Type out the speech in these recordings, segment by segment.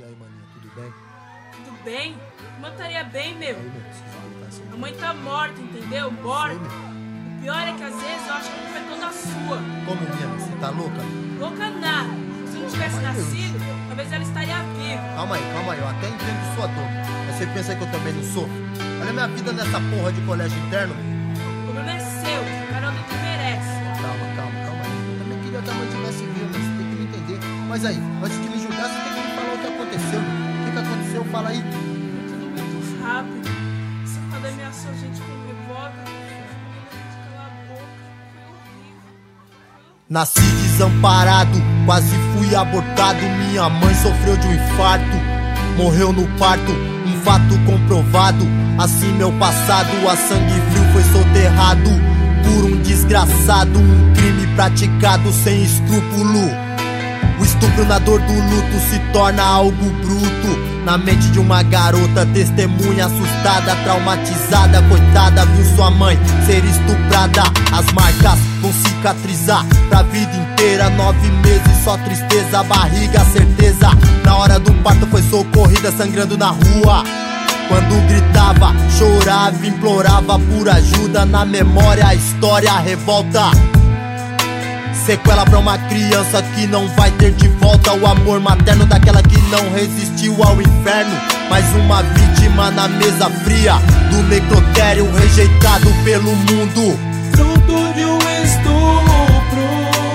E aí, maninha, tudo bem? Tudo bem? Irmã estaria bem, meu. Assim. A mãe tá morta, entendeu? Morta. O pior é que às vezes eu acho que a culpa é toda sua. Como mesmo? Você tá louca? Louca nada. Se eu não tivesse nascido, talvez ela estaria viva. Calma aí, eu até entendo sua dor. Mas você pensa que eu também não sofro? Olha minha vida nessa porra de colégio interno. O problema é seu, o cara que merece. Calma aí. Eu também queria que a mãe tivesse viva, mas você tem que me entender. Mas aí, antes de me julgar, você tem que me falar o que aconteceu. O que aconteceu? Fala aí. Tudo muito rápido. Essa fada ameaçou a gente com revólver. Cala a boca. Foi horrível. Nasci desamparado, quase fui abortado. Minha mãe sofreu de um infarto, morreu no parto, um fato comprovado. Assim meu passado a sangue frio foi soterrado por um desgraçado, um crime praticado sem escrúpulo. O estupro na dor do luto se torna algo bruto na mente de uma garota, testemunha assustada, traumatizada. Coitada, viu sua mãe ser estuprada. As marcas vão cicatrizar pra vida inteira. 9 meses, só tristeza, barriga, certeza. Na hora do parto foi socorrida, sangrando na rua. Quando gritava, chorava, implorava por ajuda. Na memória a história, a revolta. Sequela pra uma criança que não vai ter de volta o amor materno daquela que não resistiu ao inferno. Mais uma vítima na mesa fria do necrotério, rejeitado pelo mundo, fruto de um estupro.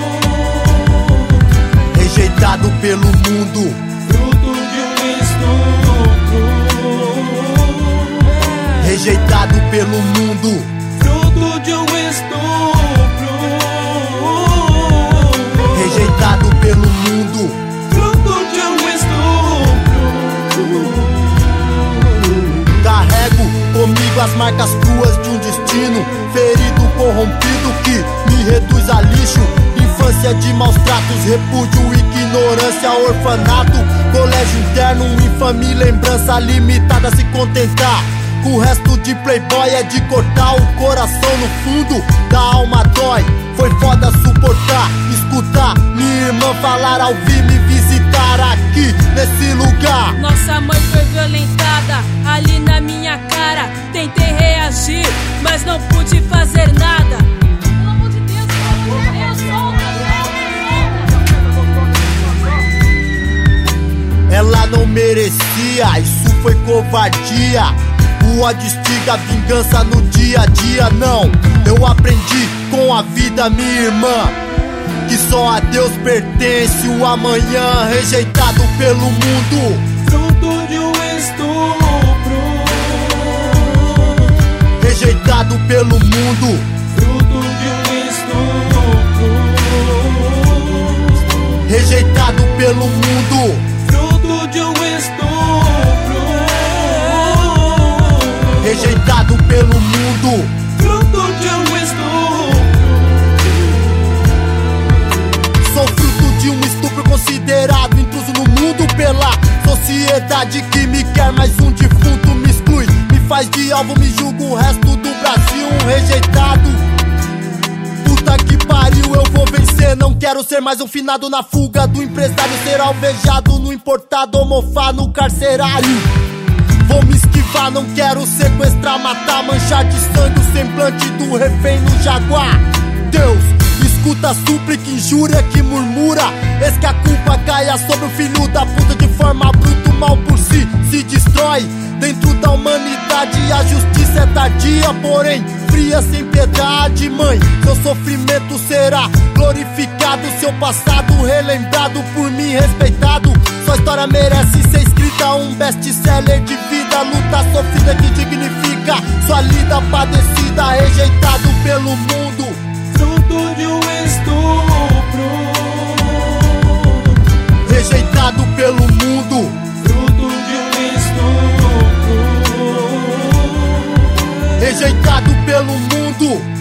Rejeitado pelo mundo, fruto de um estupro. Rejeitado pelo mundo, fruto de um estupro. Rejeitado pelo mundo, fruto de um estupro. Carrego comigo as marcas cruas de um destino ferido, corrompido, que me reduz a lixo. Infância de maus tratos, repúdio, ignorância, orfanato, colégio interno, infame, lembrança limitada a se contentar. O resto de playboy é de cortar o coração no fundo da alma, dói. Foi foda suportar, escutar minha irmã falar ao vir me visitar aqui nesse lugar. Nossa mãe foi violentada ali na minha cara. Tentei reagir, mas não pude fazer nada. Pelo amor de Deus, solta. Ela não merecia, isso foi covardia. O ódio instiga a vingança no dia a dia. Não, eu aprendi com a vida, minha irmã, que só a Deus pertence o amanhã. Rejeitado pelo mundo, fruto de um estupro. Rejeitado pelo mundo, fruto de um estupro. Rejeitado pelo mundo, fruto de um estupro. Rejeitado pelo mundo, fruto de um estupro. Sou fruto de um estupro, considerado intruso no mundo pela sociedade que me quer. Mais um defunto me exclui, me faz de alvo, me julga o resto do Brasil um rejeitado. Puta que pariu, eu vou vencer. Não quero ser mais um finado na fuga do empresário, ser alvejado no importado, mofar no carcerário. Vou me esquivar, não quero sequestrar, matar, manchar de sangue o semblante do refém no jaguar. Deus, escuta a súplica, injúria que murmura. Eis que a culpa caia sobre o filho da puta de forma bruta. O mal por si se destrói dentro da humanidade. A justiça é tardia, porém fria, sem piedade. Mãe, seu sofrimento será glorificado, seu passado relembrado, por mim respeitado. Sua história merece ser escrita, um best-seller de vida. Luta sofrida que dignifica sua lida padecida. Rejeitado pelo mundo, fruto de um estupro. Rejeitado pelo mundo, fruto de um estupro. Rejeitado pelo mundo,